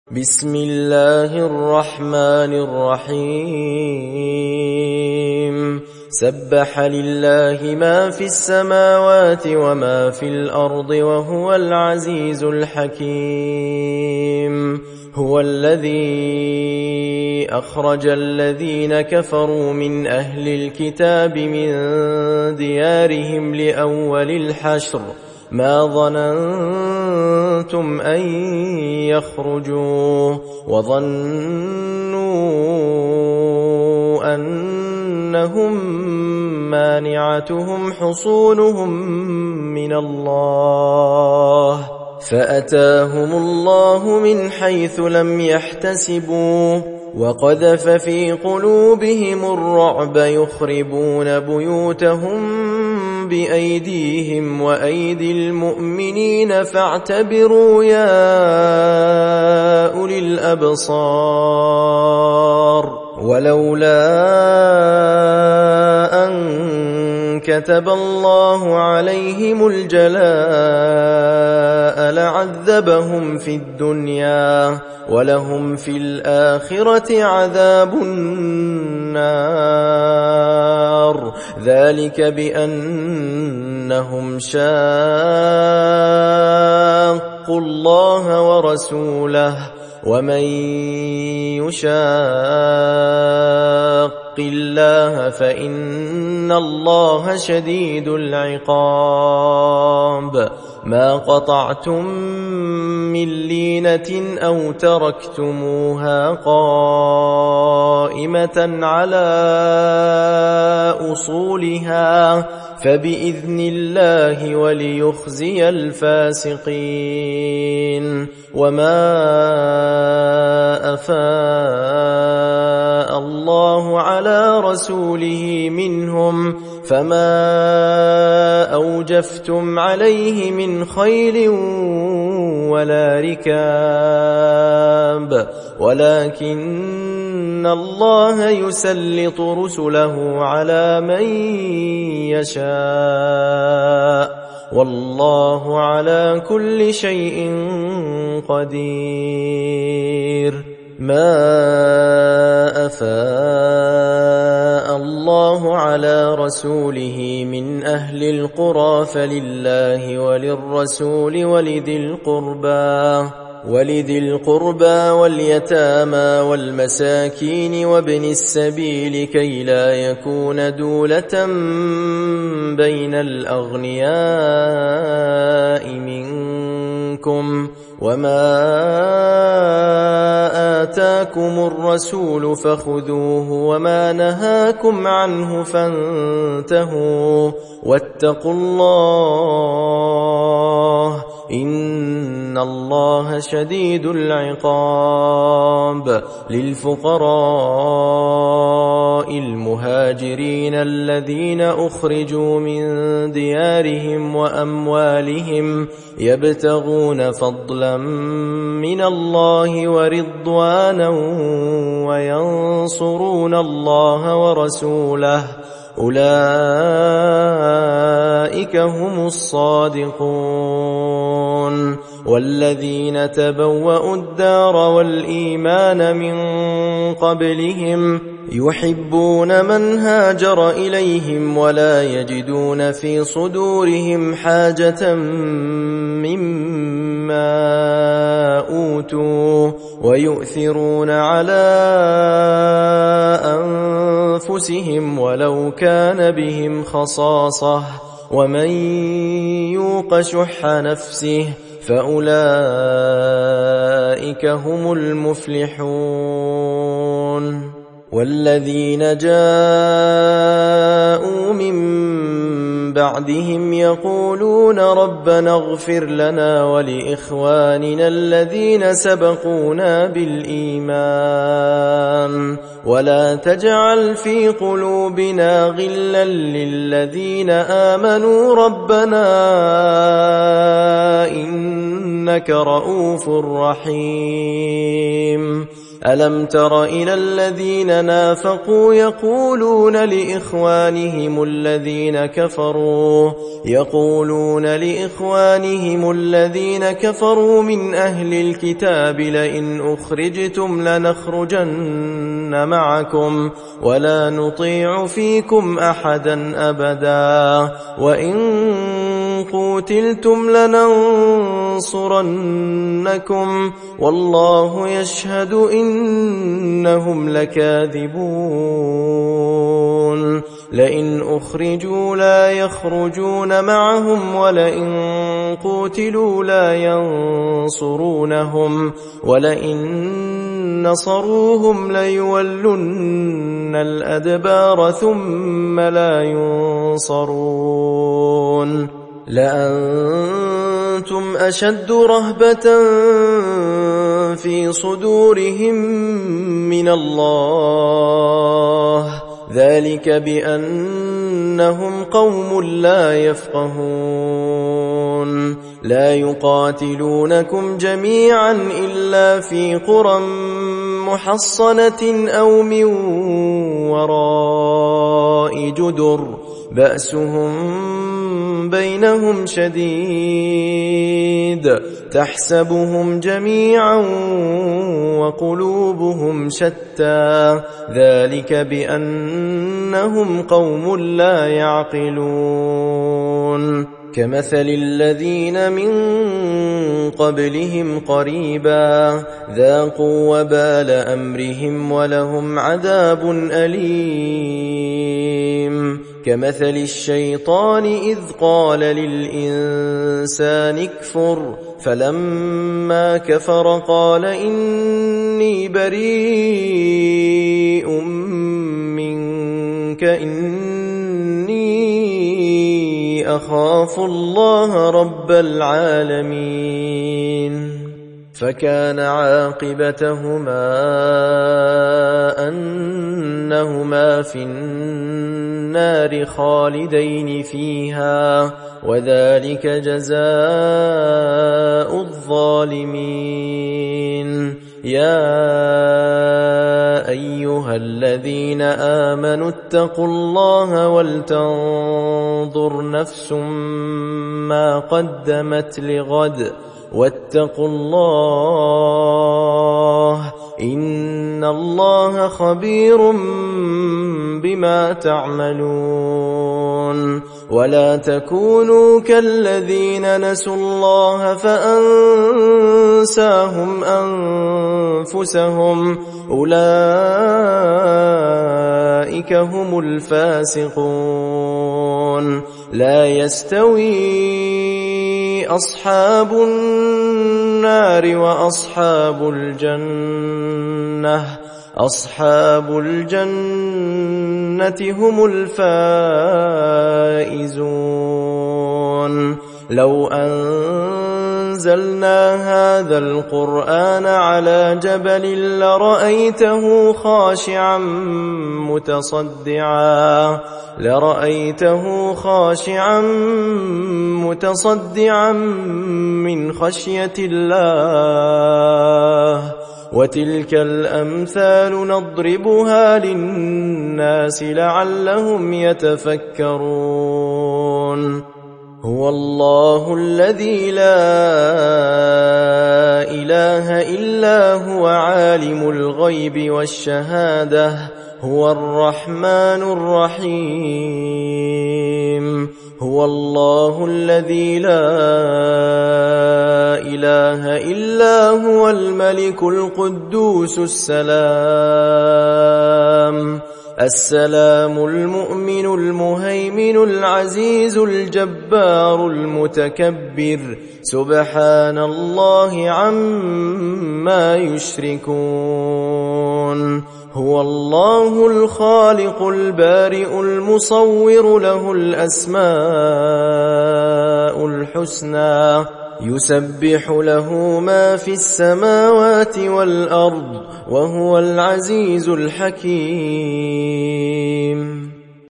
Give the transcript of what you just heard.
بسم الله الرحمن الرحيم سبح لله ما في السماوات وما في الأرض وهو العزيز الحكيم هو الذي أخرج الذين كفروا من أهل الكتاب من ديارهم لأول الحشر ما ظننتم أن يخرجوا وظنوا أنهم مانعتهم حصونهم من الله فأتاهم الله من حيث لم يحتسبوا وقذف في قلوبهم الرعب يخربون بيوتهم بأيديهم وأيدي المؤمنين فاعتبروا يا أولي الأبصار ولولا أن كتب الله عليهم الجلاء لعذبهم في الدنيا ولهم في الآخرة عذاب النار ذلك بأنهم شاقوا الله ورسوله ومن يشاق الله فإن الله شديد العقاب ما قطعتم من لينة أو تركتموها قائمة على أصولها فبإذن الله وليخزي الفاسقين وما أفاء الله على رسوله منهم فما أوجفتم عليه من خيل ولا ركاب ولكن الله يسلط رسله على من يشاء والله على كل شيء قدير ما أفاء الله على رسوله من أهل القرى فلله وللرسول ولذي القربى واليتامى والمساكين وابن السبيل كي لا يكون دولة بين الأغنياء منكم وما آتاكم الرسول فخذوه وما نهاكم عنه فانتهوا واتقوا الله إن الله شديد العقاب للفقراء المهاجرين الذين أخرجوا من ديارهم وأموالهم يبتغون فضلا من الله ورضوانا وينصرون الله ورسوله أولئك هم الصادقون والذين تبوأوا الدار والإيمان من قبلهم يحبون من هاجر إليهم ولا يجدون في صدورهم حاجة مما أوتوا ويؤثرون على أنفسهم ولو كان بهم خصاصة ومن يوق شح نفسه فأولئك هم المفلحون والذين جاءوا من بعدهم يقولون ربنا اغفر لنا ولإخواننا الذين سبقونا بالإيمان ولا تجعل في قلوبنا غلا للذين آمنوا ربنا إنك رؤوف رحيم ألم تر إلى الذين نافقوا يقولون لإخوانهم الذين كفروا من أهل الكتاب لئن أخرجتم لنخرجن معكم ولا نطيع فيكم أحدا أبدا وإن قوتلتم لننصرنكم والله يشهد إنهم لكاذبون لئن أخرجوا لا يخرجون معهم ولئن قوتلوا لا ينصرونهم ولئن نصروهم ليولن الأدبار ثم لا ينصرون لأنتم أشد رهبة في صدورهم من الله ذلك بأنهم قوم لا يفقهون لا يقاتلونكم جميعا إلا في قرى محصنة أو من وراء جدر بأسهم بينهم شديد تحسبهم جميعا وقلوبهم شتى ذلك بأنهم قوم لا يعقلون كمثل الذين من قبلهم قريبا ذاقوا وبال أمرهم ولهم عذاب أليم كمثل الشيطان إذ قال للإنسان اكفر فلما كفر قال إني بريء منك إني أخاف الله رب العالمين فكان عاقبتهما أنهما في النار خالدين فيها وذلك جزاء الظالمين يا أيها الذين آمنوا اتقوا الله ولتنظر نفس ما قدمت لغد واتقوا الله إن الله خبير بما تعملون ولا تكونوا كالذين نسوا الله فأنساهم أنفسهم أولئك هم الفاسقون لا يستوي أصحاب النار وأصحاب الجنة أصحاب الجنة هم الفائزون لو أنزلنا هذا القرآن على جبل لرأيته خاشعا متصدعا من خشية الله وتلك الأمثال نضربها للناس لعلهم يتفكرون هو الله الذي لا إله إلا هو عالم الغيب والشهادة هو الرحمن الرحيم هو الله الذي لا إله إلا هو الملك القدوس السلام المؤمن المهيمن العزيز الجبار المتكبر سبحان الله عما يشركون هو الله الخالق البارئ المصور له الأسماء الحسنى يسبح له ما في السماوات والأرض وهو العزيز الحكيم